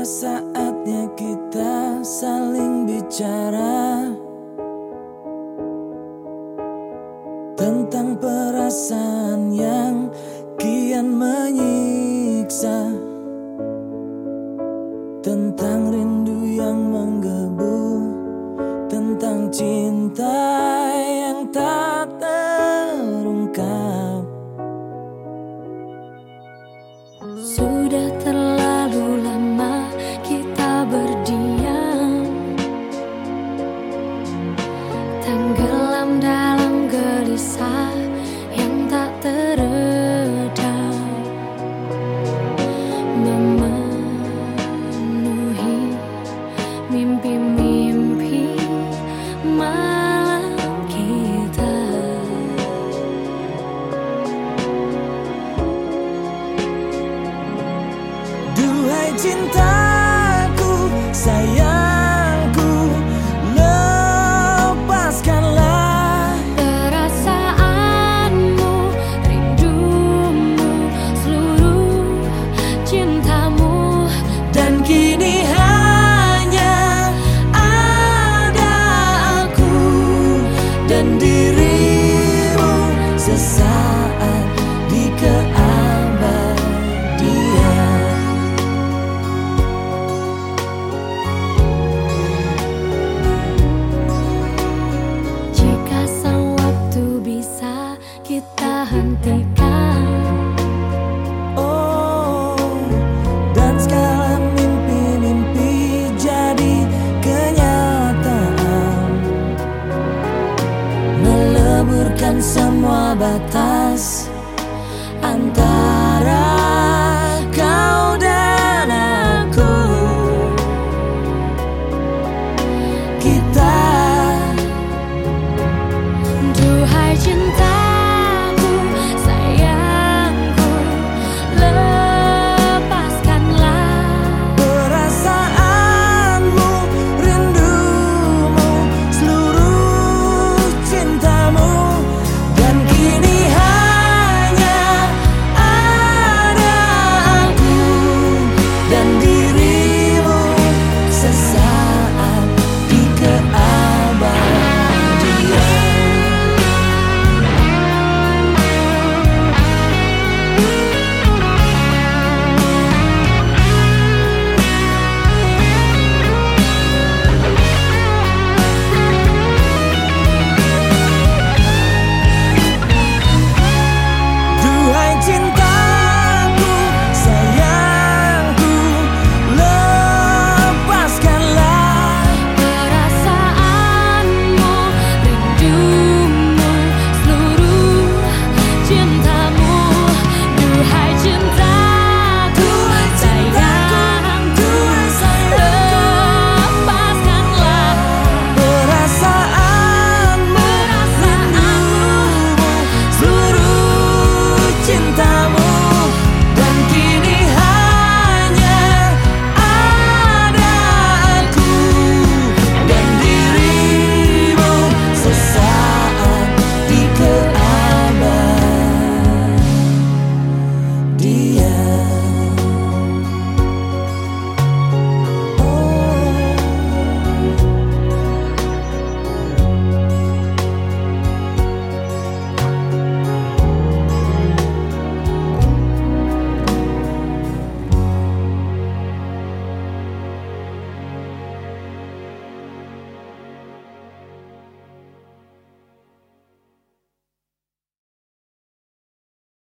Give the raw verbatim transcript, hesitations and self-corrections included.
Tiba saatnya kita saling bicara tentang perasaan yang kian menyiksa, tentang rindu yang menggebu, tentang cinta yang tak terungkap. Sudah terlalu lama kita berdiam, tenggelam dalam gelisah yang tak teredam, memenuhi mimpi-mimpi malam kita. Duhai cintaku, sayangku, lepaskanlah perasaanmu, rindumu, seluruh cintamu. dan kini hanya ada aku dan dirimu sesaat di keabadian. Jika sang waktu bisa kita hentikan, Oh, dan segala mimpi-mimpi jadi kenyataan, meleburkan semua batas